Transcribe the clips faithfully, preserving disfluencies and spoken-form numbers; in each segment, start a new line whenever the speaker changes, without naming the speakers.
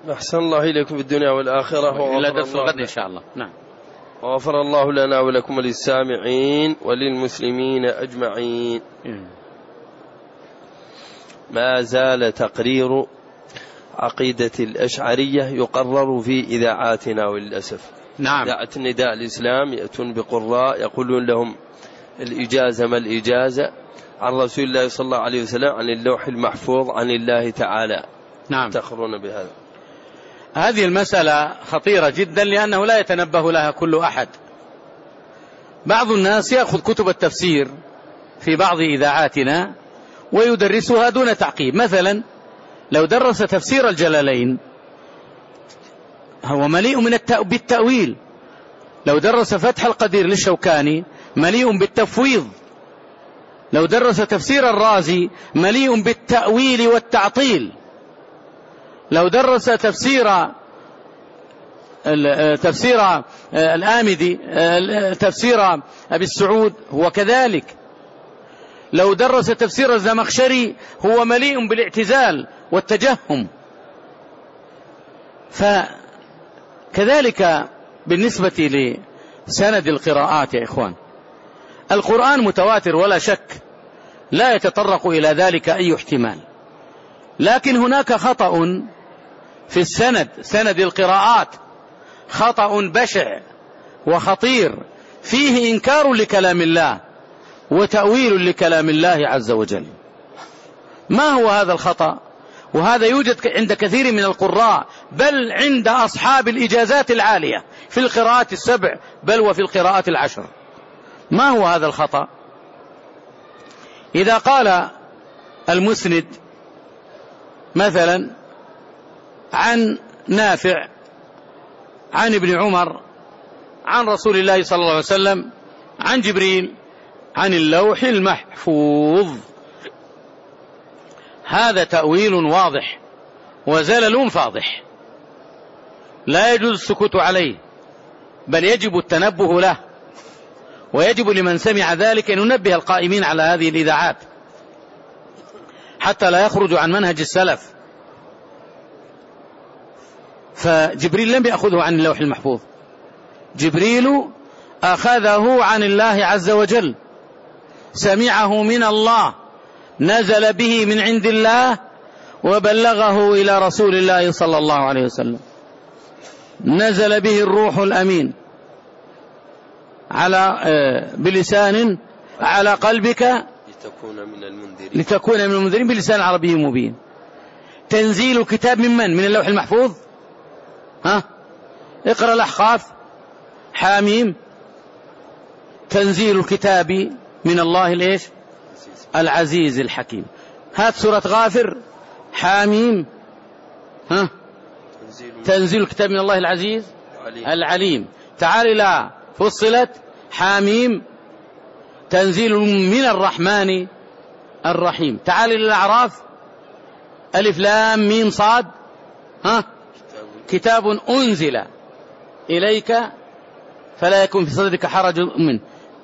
أحسن الله إليكم في الدنيا والآخرة.
إلى درس الغد إن شاء الله. نعم.
وغفر الله لنا ولكم وللسامعين وللمسلمين أجمعين. ما زال تقرير عقيدة الأشعرية يقرر في إذاعاتنا وللأسف.
نعم.
إذاعة نداء الإسلام يأتون بقراء يقولون لهم الإجازة ما الإجازة عن رسول الله صلى الله عليه وسلم عن اللوح المحفوظ عن الله تعالى.
نعم.
تخرون بهذا.
هذه المسألة خطيرة جدا لأنه لا يتنبه لها كل أحد. بعض الناس يأخذ كتب التفسير في بعض إذاعاتنا ويدرسها دون تعقيب. مثلا لو درس تفسير الجلالين هو مليء من بالتأويل. لو درس فتح القدير للشوكاني مليء بالتفويض. لو درس تفسير الرازي مليء بالتأويل والتعطيل. لو درس تفسير تفسير الآمدي تفسير أبي السعود هو كذلك. لو درس تفسير الزمخشري هو مليء بالاعتزال والتجهم. فكذلك بالنسبة لسند القراءات يا إخوان، القرآن متواتر ولا شك، لا يتطرق إلى ذلك أي احتمال، لكن هناك خطأ في السند، سند القراءات خطأ بشع وخطير فيه إنكار لكلام الله وتأويل لكلام الله عز وجل. ما هو هذا الخطأ؟ وهذا يوجد عند كثير من القراء، بل عند أصحاب الإجازات العالية في القراءات السبع بل وفي القراءات العشر. ما هو هذا الخطأ؟ إذا قال المسند مثلا عن نافع عن ابن عمر عن رسول الله صلى الله عليه وسلم عن جبريل عن اللوح المحفوظ، هذا تأويل واضح وزلل فاضح لا يجوز السكوت عليه، بل يجب التنبه له، ويجب لمن سمع ذلك أن ينبه القائمين على هذه الإذاعات حتى لا يخرج عن منهج السلف. فجبريل لم يأخذه عن اللوح المحفوظ، جبريل أخذه عن الله عز وجل، سمعه من الله، نزل به من عند الله وبلغه إلى رسول الله صلى الله عليه وسلم. نزل به الروح الأمين على بلسان على قلبك
لتكون من المنذرين
لتكون من المنذرين بلسان عربي مبين. تنزيل الكتاب من من؟ من اللوح المحفوظ. ها، اقرأ الأحقاف، حاميم. تنزيل الكتاب من الله الإيش؟ العزيز الحكيم. هات سورة غافر، حاميم. ها، تنزيل الكتاب من الله العزيز العليم. تعال إلى فصلت، حاميم. تنزيل من الرحمن الرحيم. تعال إلى الأعراف، ألف لام ميم صاد. ها، كتاب أنزل إليك فلا يكون في صدرك حرج منه.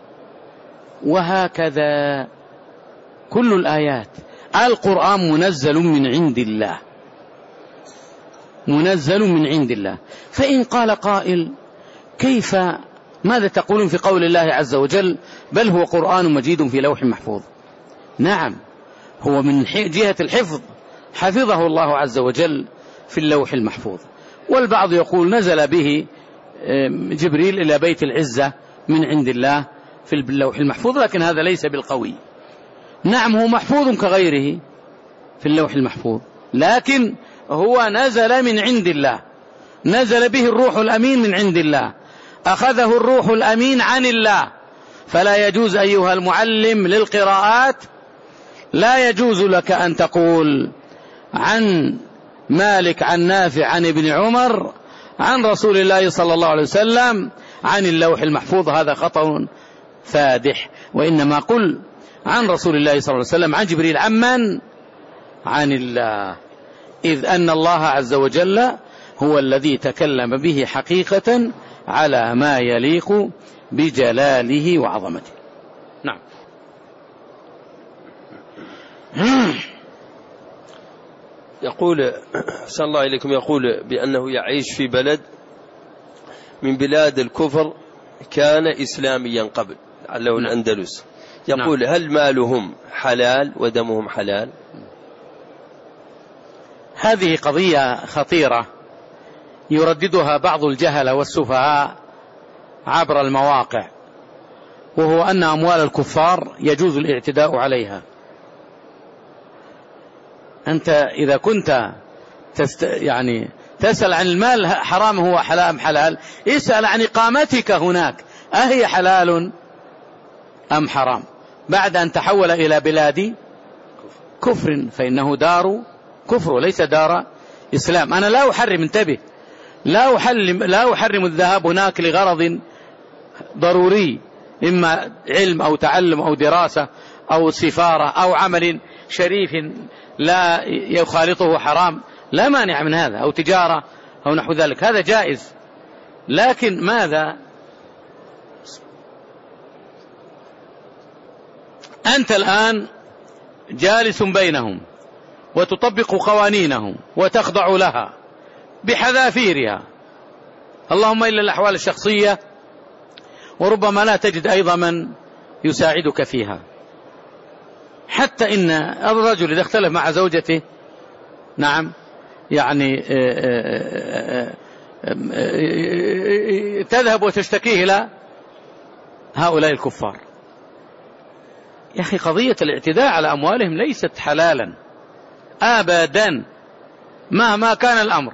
وهكذا كل الآيات. القرآن منزل من عند الله، منزل من عند الله. فإن قال قائل كيف، ماذا تقولون في قول الله عز وجل بل هو قرآن مجيد في لوح محفوظ؟ نعم، هو من جهة الحفظ حفظه الله عز وجل في اللوح المحفوظ. والبعض يقول نزل به جبريل إلى بيت العزة من عند الله في اللوح المحفوظ، لكن هذا ليس بالقوي. نعم، هو محفوظ كغيره في اللوح المحفوظ، لكن هو نزل من عند الله، نزل به الروح الأمين من عند الله، أخذه الروح الأمين عن الله. فلا يجوز أيها المعلم للقراءات، لا يجوز لك أن تقول عن مالك عن نافع عن ابن عمر عن رسول الله صلى الله عليه وسلم عن اللوح المحفوظ، هذا خطأ فادح. وإنما قل عن رسول الله صلى الله عليه وسلم عن جبريل عمن؟ عن الله، إذ أن الله عز وجل هو الذي تكلم به حقيقة على ما يليق بجلاله وعظمته. نعم.
يقول أحسن الله إليكم، يقول بأنه يعيش في بلد من بلاد الكفر كان إسلاميا قبل، لعله الأندلس. يقول نعم. هل مالهم حلال ودمهم حلال؟
هذه قضية خطيرة يرددها بعض الجهلة والسفهاء عبر المواقع، وهو أن أموال الكفار يجوز الاعتداء عليها. أنت إذا كنت تست يعني تسأل عن المال حرام هو حلال أم حلال، اسأل عن إقامتك هناك أهي حلال أم حرام بعد أن تحول إلى بلاد كفر، فإنه دار كفر وليس دار إسلام. أنا لا أحرم، انتبه، لا أحرم, لا أحرم الذهاب هناك لغرض ضروري، إما علم أو تعلم أو دراسة أو سفارة أو عمل شريف لا يخالطه حرام، لا مانع من هذا، أو تجارة أو نحو ذلك، هذا جائز. لكن ماذا أنت الآن جالس بينهم وتطبق قوانينهم وتخضع لها بحذافيرها، اللهم إلا الأحوال الشخصية، وربما لا تجد أيضا من يساعدك فيها. حتى إن الرجل إذا اختلف مع زوجته نعم يعني تذهب وتشتكيه إلى هؤلاء الكفار. يا أخي قضية الاعتداء على أموالهم ليست حلالا أبدا مهما كان الأمر،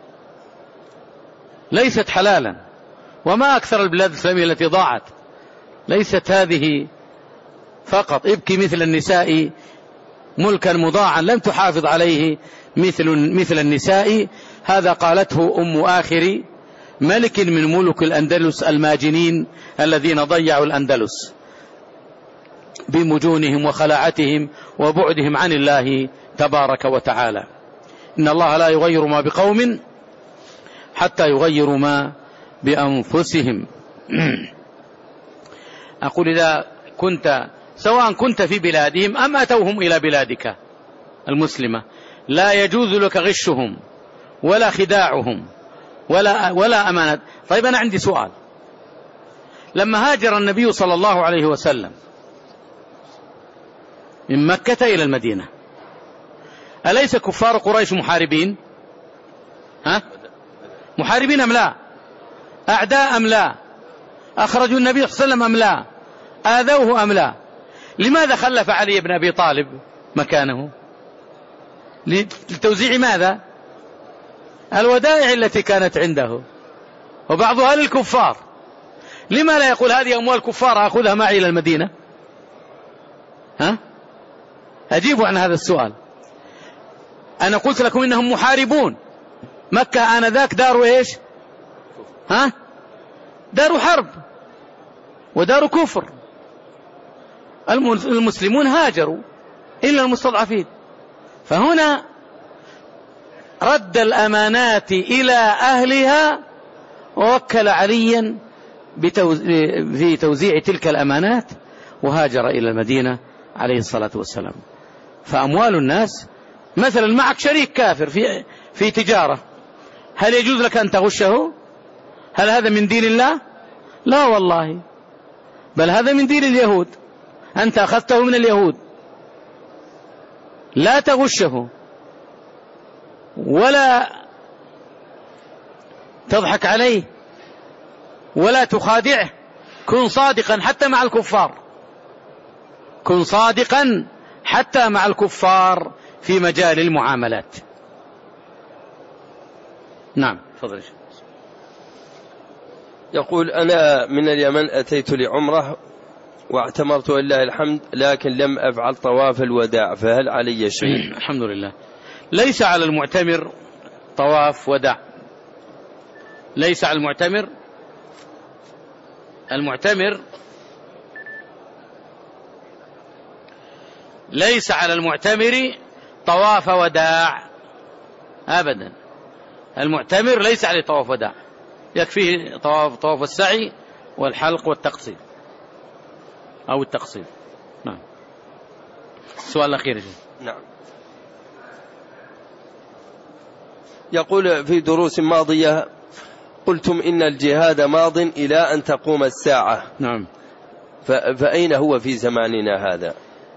ليست حلالا. وما أكثر البلاد الإسلامية التي ضاعت، ليست هذه فقط، ابكي مثل النساء ملكا مضاعا لم تحافظ عليه مثل, مثل النساء. هذا قالته أم آخر ملك من ملوك الأندلس الماجنين الذين ضيعوا الأندلس بمجونهم وخلاعتهم وبعدهم عن الله تبارك وتعالى. إن الله لا يغير ما بقوم حتى يغيروا ما بأنفسهم. أقول إذا كنت سواء كنت في بلادهم أم أتوهم إلى بلادك المسلمة لا يجوز لك غشهم ولا خداعهم ولا, ولا أمانة. طيب أنا عندي سؤال، لما هاجر النبي صلى الله عليه وسلم من مكة إلى المدينة أليس كفار قريش محاربين؟ ها؟ محاربين أم لا؟ أعداء أم لا؟ أخرجوا النبي صلى الله عليه وسلم أم لا؟ آذوه أم لا؟ لماذا خلف علي بن أبي طالب مكانه؟ لتوزيع ماذا؟ الودائع التي كانت عنده، وبعضها للكفار. لما لا يقول هذه أموال كفار أخذها معي إلى المدينة؟ ها؟ أجيبوا عن هذا السؤال. أنا قلت لكم إنهم محاربون، مكة آنذاك دار إيش؟ ها؟ دار حرب ودار كفر. المسلمون هاجروا إلا المستضعفين، فهنا رد الأمانات إلى أهلها ووكل عليا في توزيع تلك الأمانات وهاجر إلى المدينة عليه الصلاة والسلام. فأموال الناس مثلا معك شريك كافر في, في تجارة، هل يجوز لك أن تغشه؟ هل هذا من دين الله؟ لا والله، بل هذا من دين اليهود، أنت أخذته من اليهود، لا تغشه ولا تضحك عليه ولا تخادعه. كن صادقا حتى مع الكفار، كن صادقا حتى مع الكفار في مجال المعاملات. نعم تفضل.
يقول أنا من اليمن أتيت لعمرة واعتمرت ولله الحمد، لكن لم أفعل طواف الوداع، فهل علي شيء؟
الحمد لله. ليس على المعتمر طواف وداع، ليس على المعتمر المعتمر ليس على المعتمر طواف وداع أبدا. المعتمر ليس عليه طواف وداع، يكفيه طواف طواف السعي والحلق والتقصير أو التقصير. نعم. السؤال الأخير.
نعم. يقول في دروس ماضية قلتم إن الجهاد ماض إلى أن تقوم الساعة.
نعم.
فأين هو في زماننا هذا؟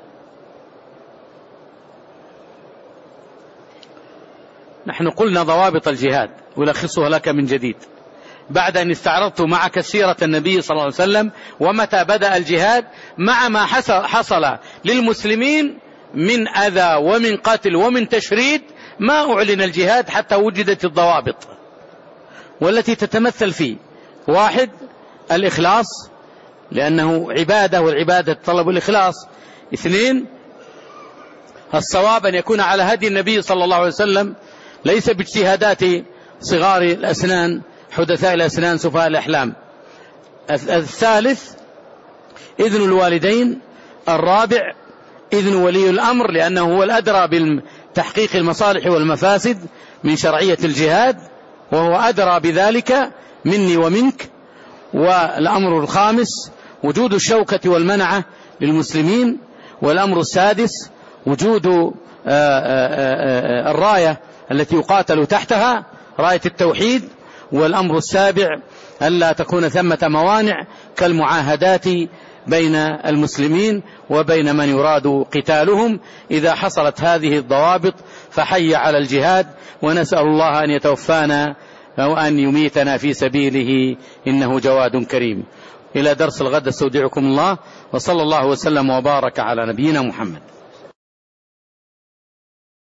نحن قلنا ضوابط الجهاد ولخصها لك من جديد بعد أن استعرضت معك سيرة النبي صلى الله عليه وسلم ومتى بدأ الجهاد مع ما حصل للمسلمين من أذى ومن قتل ومن تشريد. ما أعلن الجهاد حتى وجدت الضوابط والتي تتمثل في: واحد، الإخلاص لأنه عبادة والعبادة طلب الإخلاص. اثنين، الصواب أن يكون على هدي النبي صلى الله عليه وسلم ليس باجتهادات صغار الأسنان حدثاء الأسنان سفهاء الأحلام. الثالث، إذن الوالدين. الرابع، إذن ولي الأمر لأنه هو الأدرى بتحقيق المصالح والمفاسد من شرعية الجهاد وهو أدرى بذلك مني ومنك. والأمر الخامس، وجود الشوكة والمنعة للمسلمين. والأمر السادس، وجود الراية التي يقاتل تحتها، راية التوحيد. والأمر السابع، ألا تكون ثمة موانع كالمعاهدات بين المسلمين وبين من يراد قتالهم. إذا حصلت هذه الضوابط فحي على الجهاد، ونسأل الله أن يتوفانا وأن يميتنا في سبيله إنه جواد كريم. إلى درس الغد استودعكم الله، وصلى الله وسلم وبارك على نبينا محمد.